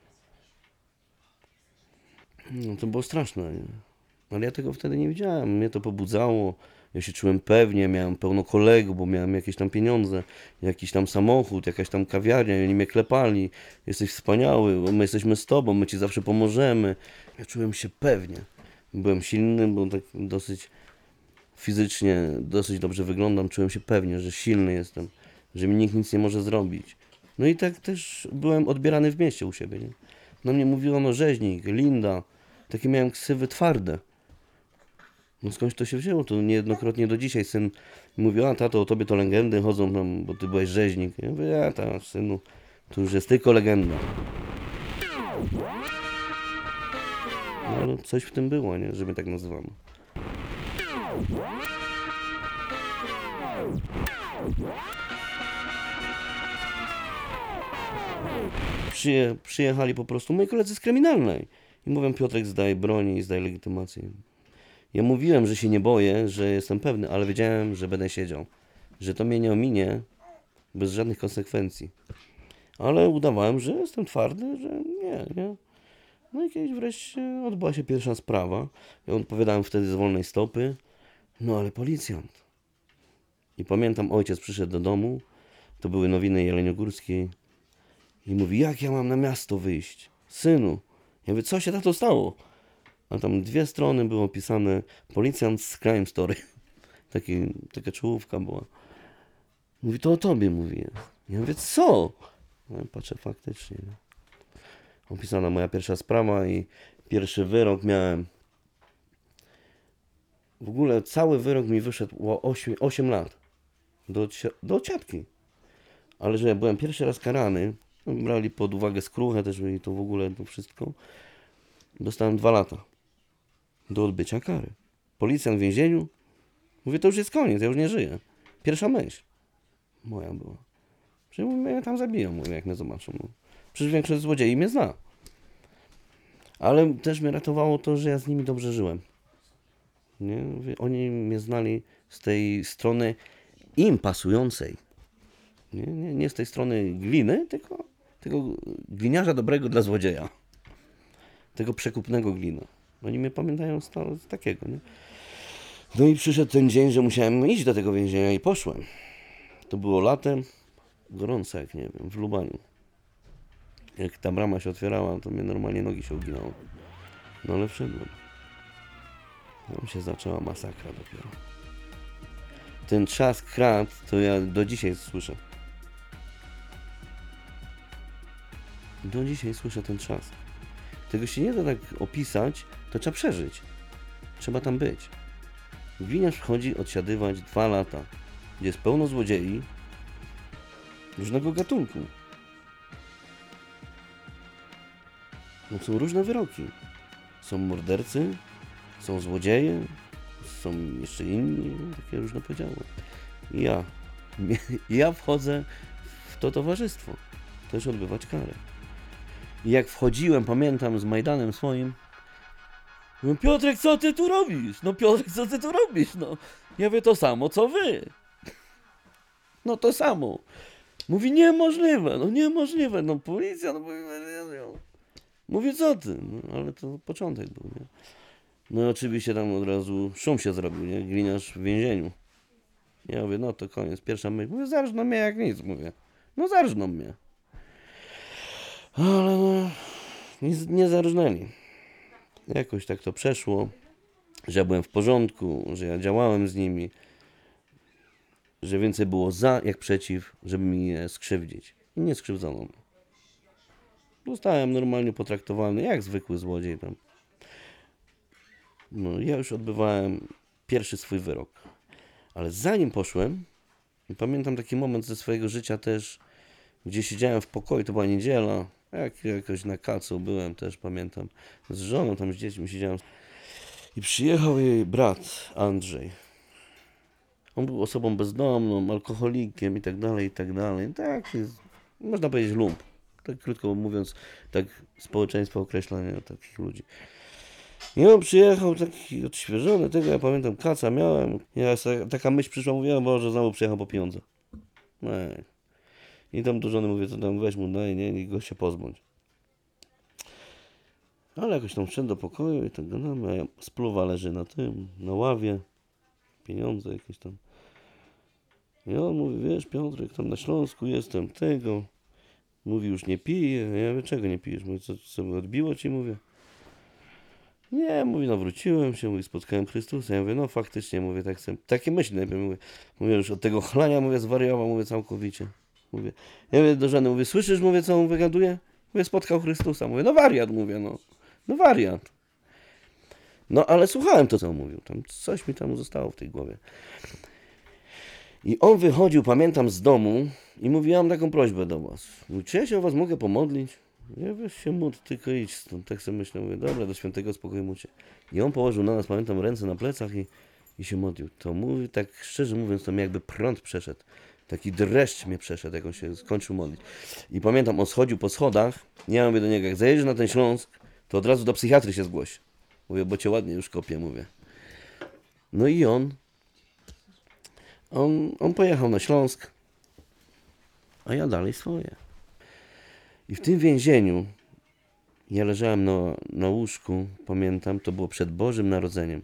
No to było straszne, nie? Ale ja tego wtedy nie widziałem. Mnie to pobudzało. Ja się czułem pewnie, miałem pełno kolegów, bo miałem jakieś tam pieniądze, jakiś tam samochód, jakaś tam kawiarnia, oni mnie klepali. Jesteś wspaniały, my jesteśmy z tobą, my ci zawsze pomożemy. Ja czułem się pewnie. Byłem silny, bo tak dosyć fizycznie, dosyć dobrze wyglądam. Czułem się pewnie, że silny jestem, że mi nikt nic nie może zrobić. No i tak też byłem odbierany w mieście u siebie, nie? Na mnie mówiono rzeźnik, Linda. Takie miałem ksywy twarde. No skądś to się wzięło, to niejednokrotnie do dzisiaj syn mówił, a tato, o tobie to legendy chodzą tam, bo ty byłeś rzeźnik. Ja mówię, ja ta, synu, to już jest tylko legenda. No ale coś w tym było, nie, że mnie tak nazywano. Przyje, przyjechali po prostu moi koledzy z kryminalnej i mówią, Piotrek, zdaj broni i zdaj legitymację. Ja mówiłem, że się nie boję, że jestem pewny, ale wiedziałem, że będę siedział. Że to mnie nie ominie bez żadnych konsekwencji. Ale udawałem, że jestem twardy, że nie, nie. No i kiedyś wreszcie odbyła się pierwsza sprawa. Ja odpowiadałem wtedy z wolnej stopy. No ale policjant. I pamiętam, ojciec przyszedł do domu, to były nowiny jeleniogórskiej i mówi, jak ja mam na miasto wyjść? Synu. Ja mówię, co się tato stało? A tam dwie strony było opisane policjant z Crime Story. Taki, taka czołówka była. Mówi, to o tobie mówi. Ja mówię, co? No i patrzę, faktycznie. Opisana moja pierwsza sprawa i pierwszy wyrok miałem. W ogóle cały wyrok mi wyszedł o osiem lat. Do, do ciatki. Ale że ja byłem pierwszy raz karany, brali pod uwagę skruchę też i to w ogóle to wszystko. Dostałem dwa lata. Do odbycia kary. Policjant w więzieniu. Mówię, to już jest koniec, ja już nie żyję. Pierwsza myśl moja była. Że mnie tam zabiją, mówię, jak mnie zobaczą. No. Przecież większość złodziei mnie zna. Ale też mnie ratowało to, że ja z nimi dobrze żyłem. Nie? Mówię, oni mnie znali z tej strony im pasującej. Nie, nie, nie z tej strony gliny, tylko, tylko gliniarza dobrego dla złodzieja. Tego przekupnego glina. Oni mnie pamiętają z, to, z takiego. Nie? No i przyszedł ten dzień, że musiałem iść do tego więzienia i poszłem. To było latem, gorąco jak nie wiem, w Lubaniu. Jak ta brama się otwierała, to mnie normalnie nogi się uginały. No ale wszedłem. Tam się zaczęła masakra dopiero. Ten trzask krat, to ja do dzisiaj słyszę. Do dzisiaj słyszę ten trzask. Tego się nie da tak opisać, to trzeba przeżyć. Trzeba tam być. Gliniarz wchodzi odsiadywać dwa lata, gdzie jest pełno złodziei różnego gatunku. No są różne wyroki. Są mordercy, są złodzieje, są jeszcze inni, takie różne podziały. I ja, ja wchodzę w to towarzystwo, też odbywać karę. I jak wchodziłem, pamiętam, z Majdanem swoim, no Piotrek, co ty tu robisz? No Piotrek, co ty tu robisz? No, ja mówię, to samo, co wy. No to samo. Mówi, niemożliwe, no niemożliwe, no policja, no mówi, co ty? No, ale to początek był, nie? No i oczywiście tam od razu szum się zrobił, nie? Gliniarz w więzieniu. Ja mówię, no to koniec, pierwsza myśl. Mówię, zarżną mnie jak nic, mówię. No zarżną mnie. Ale no, nie, nie zarżnęli. Jakoś tak to przeszło, że ja byłem w porządku, że ja działałem z nimi, że więcej było za jak przeciw, żeby mi nie skrzywdzić. I nie skrzywdzono mnie. Zostałem normalnie potraktowany jak zwykły złodziej tam. No, ja już odbywałem pierwszy swój wyrok. Ale zanim poszłem, pamiętam taki moment ze swojego życia też, gdzie siedziałem w pokoju, to była niedziela, jak jakoś na kacu byłem też, pamiętam, z żoną tam, z dziećmi siedziałem. I przyjechał jej brat, Andrzej. On był osobą bezdomną, alkoholikiem i tak dalej, i tak dalej. Tak, można powiedzieć lump. Tak krótko mówiąc, tak społeczeństwo określa nie, takich ludzi. I on przyjechał taki odświeżony, tego ja pamiętam, kaca miałem. Ja, taka myśl przyszła, mówiłem, Boże, znowu przyjechał po pieniądze. Ej. I tam do żony mówię, to tam weź mu, daj, nie, niech go się pozbądź. Ale jakoś tam wszedł do pokoju i tak gadamy, a spluwa leży na tym, na ławie, pieniądze jakieś tam. I on mówi, wiesz, Piotrek, tam na Śląsku jestem, tego. Mówi, już nie piję. Ja mówię, czego nie pijesz? Mówi, co sobie odbiło ci? Mówię. Nie, mówi, no wróciłem się, mówi, spotkałem Chrystusa. Ja mówię, no faktycznie, mówię, tak sobie, takie myśli najpierw, mówię, mówię, już od tego chlania, mówię, zwariował, mówię, całkowicie. Mówię, ja mówię do żony, mówię, słyszysz, mówię, co on wygaduje? Mówię, spotkał Chrystusa. Mówię, no wariat, mówię, no, no wariat. No, ale słuchałem to, co on mówił, tam coś mi tam zostało w tej głowie. I on wychodził, pamiętam, z domu i mówi, ja mam taką prośbę do was. Mówi, czy ja się o was mogę pomodlić? Ja weź się módl, tylko idź stąd. Tak sobie myślę, mówię, dobra, do świętego spokoju módl. I on położył na nas, pamiętam, ręce na plecach i, i się modlił. To mówi, tak szczerze mówiąc, to mi jakby prąd przeszedł. Taki dreszcz mnie przeszedł, jak on się skończył modlić. I pamiętam, on schodził po schodach, ja mówię do niego, jak zajedziesz na ten Śląsk, to od razu do psychiatry się zgłoś. Mówię, bo cię ładnie już kopię, mówię. No i on, on, on pojechał na Śląsk, a ja dalej swoje. I w tym więzieniu ja leżałem na, na łóżku, pamiętam, to było przed Bożym Narodzeniem.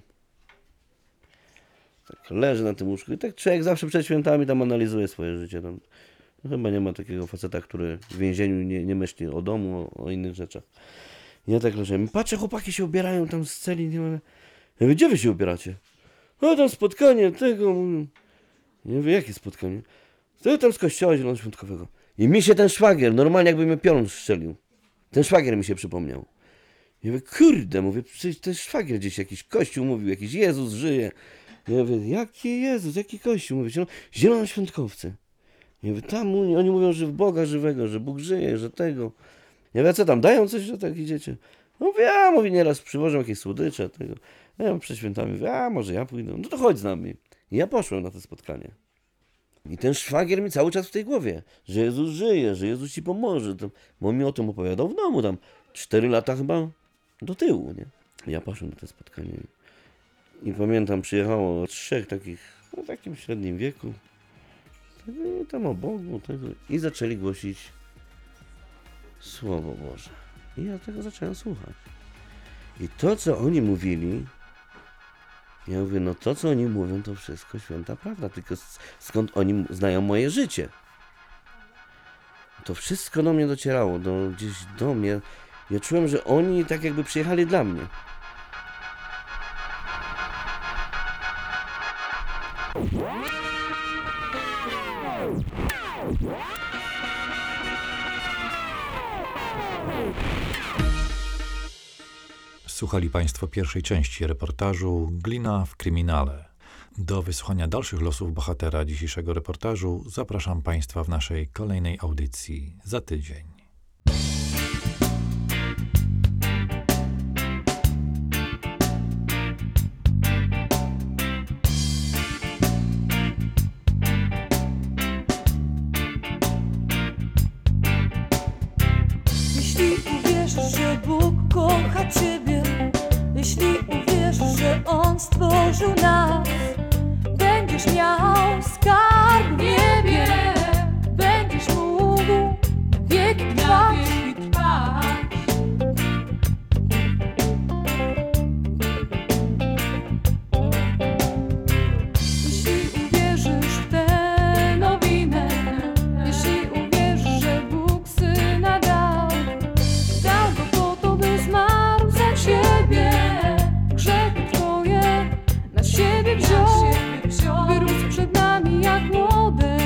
Tak leżę na tym łóżku i tak człowiek zawsze przed świętami tam analizuje swoje życie. Tam, no chyba nie ma takiego faceta, który w więzieniu nie, nie myśli o domu, o, o innych rzeczach. I ja tak leżałem. Patrzę, chłopaki się ubierają tam z celi. Nie ma... Ja mówię, gdzie wy się ubieracie? No tam spotkanie tego. Ja mówię, jakie spotkanie? To tam z kościoła zielonoświątkowego. I mi się ten szwagier, normalnie jakby mnie piorun strzelił. Ten szwagier mi się przypomniał. Ja mówię, kurde, mówię, przecież ten szwagier gdzieś jakiś kościół mówił, jakiś Jezus żyje. Ja mówię, jaki Jezus, jaki kościół? Mówię, zielonoświątkowcy. Ja mówię, tam oni mówią, że w Boga żywego, że Bóg żyje, że tego. Ja mówię, co tam, dają coś, że tak idziecie? No mówię, a mówi, nieraz przywożą jakieś słodycze, tego. A ja przed świętami mówię, a może ja pójdę. No to chodź z nami. I ja poszłem na to spotkanie. I ten szwagier mi cały czas w tej głowie, że Jezus żyje, że Jezus ci pomoże. To, bo on mi o tym opowiadał w domu, tam cztery lata chyba do tyłu, nie? Ja poszłem na to spotkanie. I pamiętam, przyjechało trzech takich, no takim średnim wieku. I tam o Bogu, tego. I zaczęli głosić Słowo Boże. I ja tego zacząłem słuchać. I to, co oni mówili, ja mówię, no to, co oni mówią, to wszystko święta prawda, tylko skąd oni znają moje życie? To wszystko do mnie docierało, do, gdzieś do mnie. Ja czułem, że oni tak jakby przyjechali dla mnie. Słuchali Państwo pierwszej części reportażu Glina w kryminale. Do wysłuchania dalszych losów bohatera dzisiejszego reportażu zapraszam Państwa w naszej kolejnej audycji za tydzień. Jeśli uwierzysz, że Bóg kocha Ciebie, jeśli uwierzysz, że On stworzył nas, będziesz miał skarb w niebie, będziesz mógł wieki trwać. Jeśli uwierzysz w tę nowinę, jeśli uwierzysz, że Bóg Syna dał, dał Go po to, by zmarł za Ciebie, grzechy Twoje na siebie wziął, wyrósł przed nami jak młode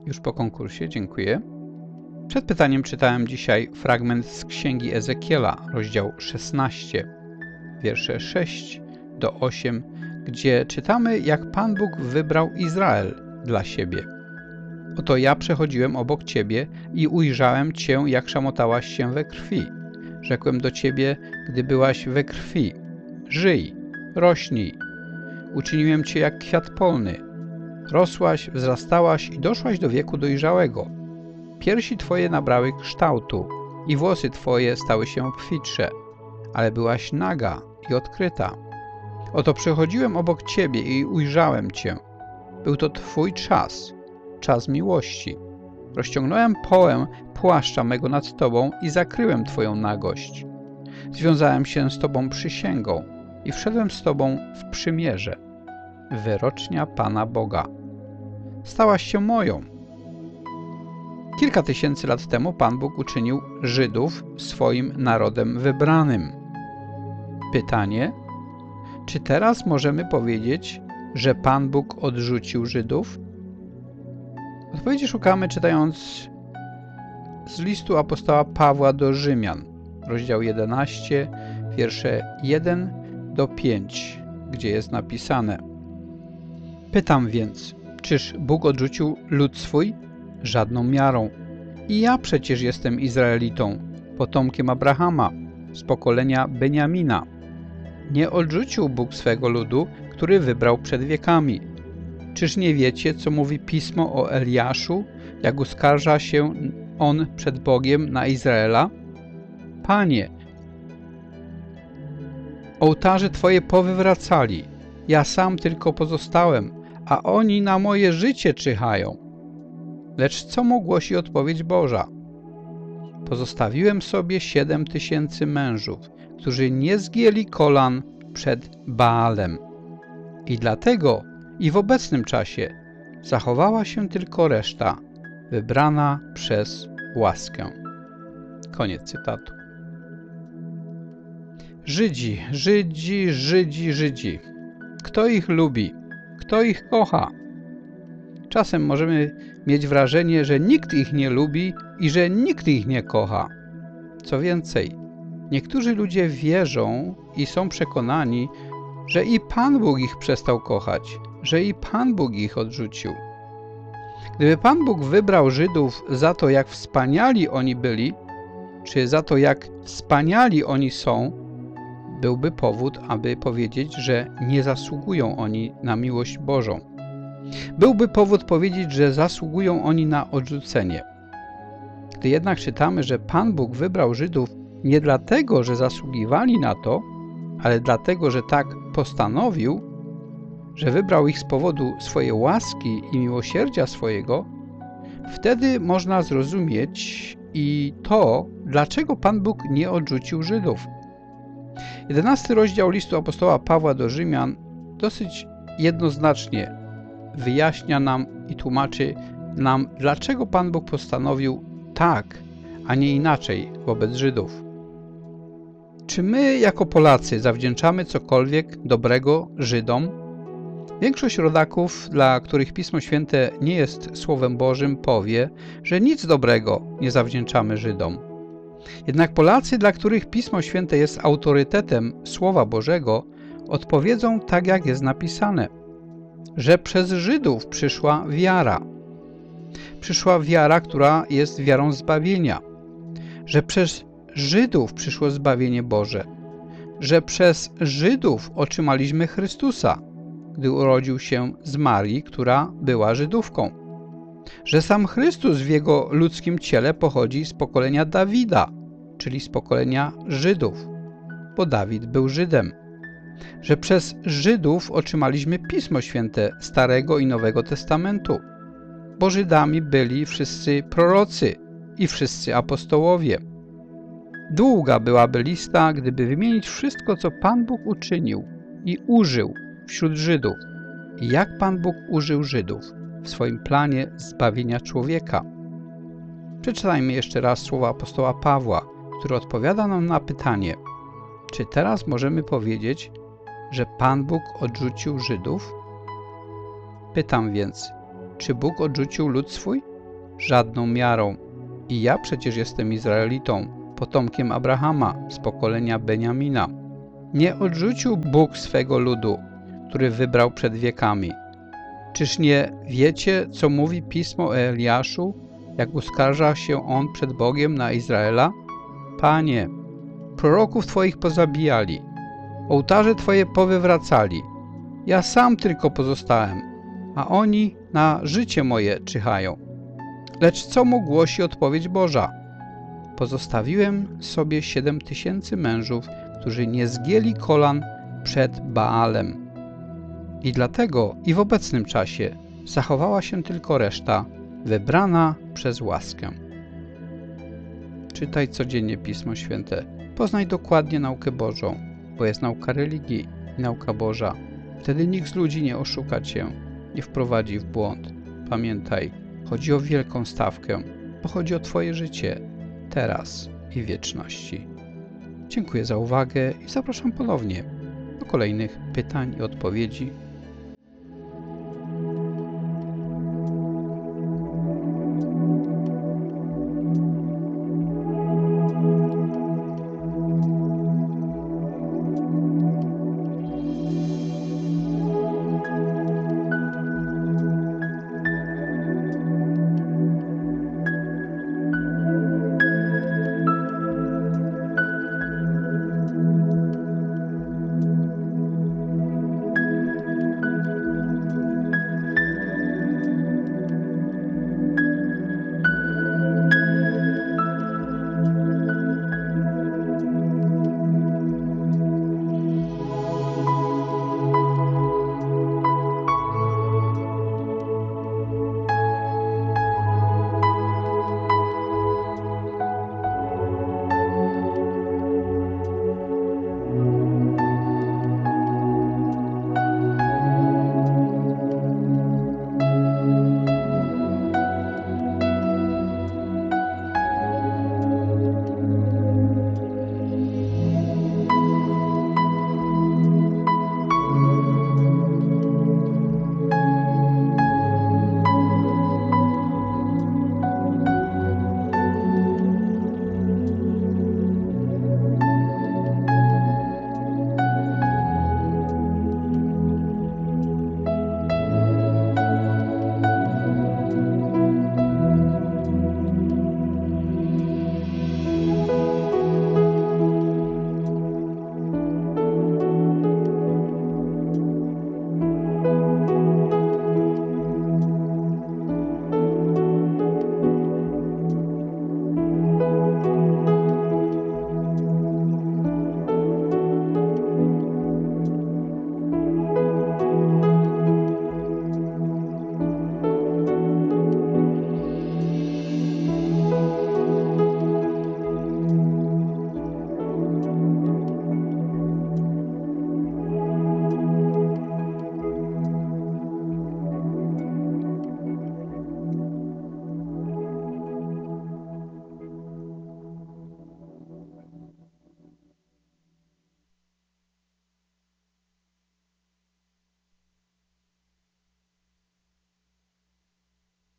Już po konkursie, dziękuję. Przed pytaniem czytałem dzisiaj fragment z Księgi Ezekiela, rozdział szesnasty, wiersze sześć do ośmiu, gdzie czytamy, jak Pan Bóg wybrał Izrael dla siebie. Oto ja przechodziłem obok ciebie i ujrzałem cię, jak szamotałaś się we krwi. Rzekłem do ciebie, gdy byłaś we krwi: żyj, rośnij. Uczyniłem cię jak kwiat polny. Rosłaś, wzrastałaś i doszłaś do wieku dojrzałego. Piersi twoje nabrały kształtu i włosy twoje stały się obfitsze, ale byłaś naga i odkryta. Oto przechodziłem obok ciebie i ujrzałem cię. Był to twój czas, czas miłości. Rozciągnąłem połę płaszcza mego nad tobą i zakryłem twoją nagość. Związałem się z tobą przysięgą i wszedłem z tobą w przymierze. Wyrocznia Pana Boga. Stałaś się moją. Kilka tysięcy lat temu Pan Bóg uczynił Żydów swoim narodem wybranym. Pytanie: czy teraz możemy powiedzieć, że Pan Bóg odrzucił Żydów? Odpowiedzi szukamy czytając z listu apostoła Pawła do Rzymian, rozdział jedenasty, wiersze jeden do pięciu, gdzie jest napisane: pytam więc, czyż Bóg odrzucił lud swój? Żadną miarą. I ja przecież jestem Izraelitą, potomkiem Abrahama, z pokolenia Beniamina. Nie odrzucił Bóg swego ludu, który wybrał przed wiekami. Czyż nie wiecie, co mówi Pismo o Eliaszu, jak uskarża się on przed Bogiem na Izraela? Panie, ołtarze Twoje powywracali, ja sam tylko pozostałem, a oni na moje życie czyhają. Lecz co mu głosi odpowiedź Boża? Pozostawiłem sobie siedem tysięcy mężów, którzy nie zgięli kolan przed Baalem. I dlatego i w obecnym czasie zachowała się tylko reszta, wybrana przez łaskę. Koniec cytatu. Żydzi, Żydzi, Żydzi, Żydzi. Kto ich lubi? Kto ich kocha? Czasem możemy mieć wrażenie, że nikt ich nie lubi i że nikt ich nie kocha. Co więcej, niektórzy ludzie wierzą i są przekonani, że i Pan Bóg ich przestał kochać, że i Pan Bóg ich odrzucił. Gdyby Pan Bóg wybrał Żydów za to, jak wspaniali oni byli, czy za to, jak wspaniali oni są, byłby powód, aby powiedzieć, że nie zasługują oni na miłość Bożą. Byłby powód powiedzieć, że zasługują oni na odrzucenie. Gdy jednak czytamy, że Pan Bóg wybrał Żydów nie dlatego, że zasługiwali na to, ale dlatego, że tak postanowił, że wybrał ich z powodu swojej łaski i miłosierdzia swojego, wtedy można zrozumieć i to, dlaczego Pan Bóg nie odrzucił Żydów. Jedenasty rozdział listu apostoła Pawła do Rzymian dosyć jednoznacznie wyjaśnia nam i tłumaczy nam, dlaczego Pan Bóg postanowił tak, a nie inaczej wobec Żydów. Czy my, jako Polacy, zawdzięczamy cokolwiek dobrego Żydom? Większość rodaków, dla których Pismo Święte nie jest Słowem Bożym, powie, że nic dobrego nie zawdzięczamy Żydom. Jednak Polacy, dla których Pismo Święte jest autorytetem Słowa Bożego, odpowiedzą tak, jak jest napisane, że przez Żydów przyszła wiara. Przyszła wiara, która jest wiarą zbawienia. Że przez Żydów przyszło zbawienie Boże. Że przez Żydów otrzymaliśmy Chrystusa, gdy urodził się z Marii, która była Żydówką. Że sam Chrystus w Jego ludzkim ciele pochodzi z pokolenia Dawida, czyli z pokolenia Żydów, bo Dawid był Żydem. Że przez Żydów otrzymaliśmy Pismo Święte Starego i Nowego Testamentu, bo Żydami byli wszyscy prorocy i wszyscy apostołowie. Długa byłaby lista, gdyby wymienić wszystko, co Pan Bóg uczynił i użył wśród Żydów i jak Pan Bóg użył Żydów w swoim planie zbawienia człowieka. Przeczytajmy jeszcze raz słowa apostoła Pawła, który odpowiada nam na pytanie, czy teraz możemy powiedzieć, że Pan Bóg odrzucił Żydów? Pytam więc, czy Bóg odrzucił lud swój? żadną miarą. I ja przecież jestem Izraelitą, potomkiem Abrahama z pokolenia Beniamina. Nie odrzucił Bóg swego ludu, który wybrał przed wiekami. Czyż nie wiecie, co mówi Pismo o Eliaszu, jak uskarża się on przed Bogiem na Izraela? Panie, proroków Twoich pozabijali, ołtarze Twoje powywracali. Ja sam tylko pozostałem, a oni na życie moje czyhają. Lecz co mu głosi odpowiedź Boża? Pozostawiłem sobie siedem tysięcy mężów, którzy nie zgięli kolan przed Baalem. I dlatego i w obecnym czasie zachowała się tylko reszta, wybrana przez łaskę. Czytaj codziennie Pismo Święte. Poznaj dokładnie naukę Bożą, bo jest nauka religii i nauka Boża. Wtedy nikt z ludzi nie oszuka Cię, nie wprowadzi w błąd. Pamiętaj, chodzi o wielką stawkę, bo chodzi o Twoje życie, teraz i w wieczności. Dziękuję za uwagę i zapraszam ponownie do kolejnych pytań i odpowiedzi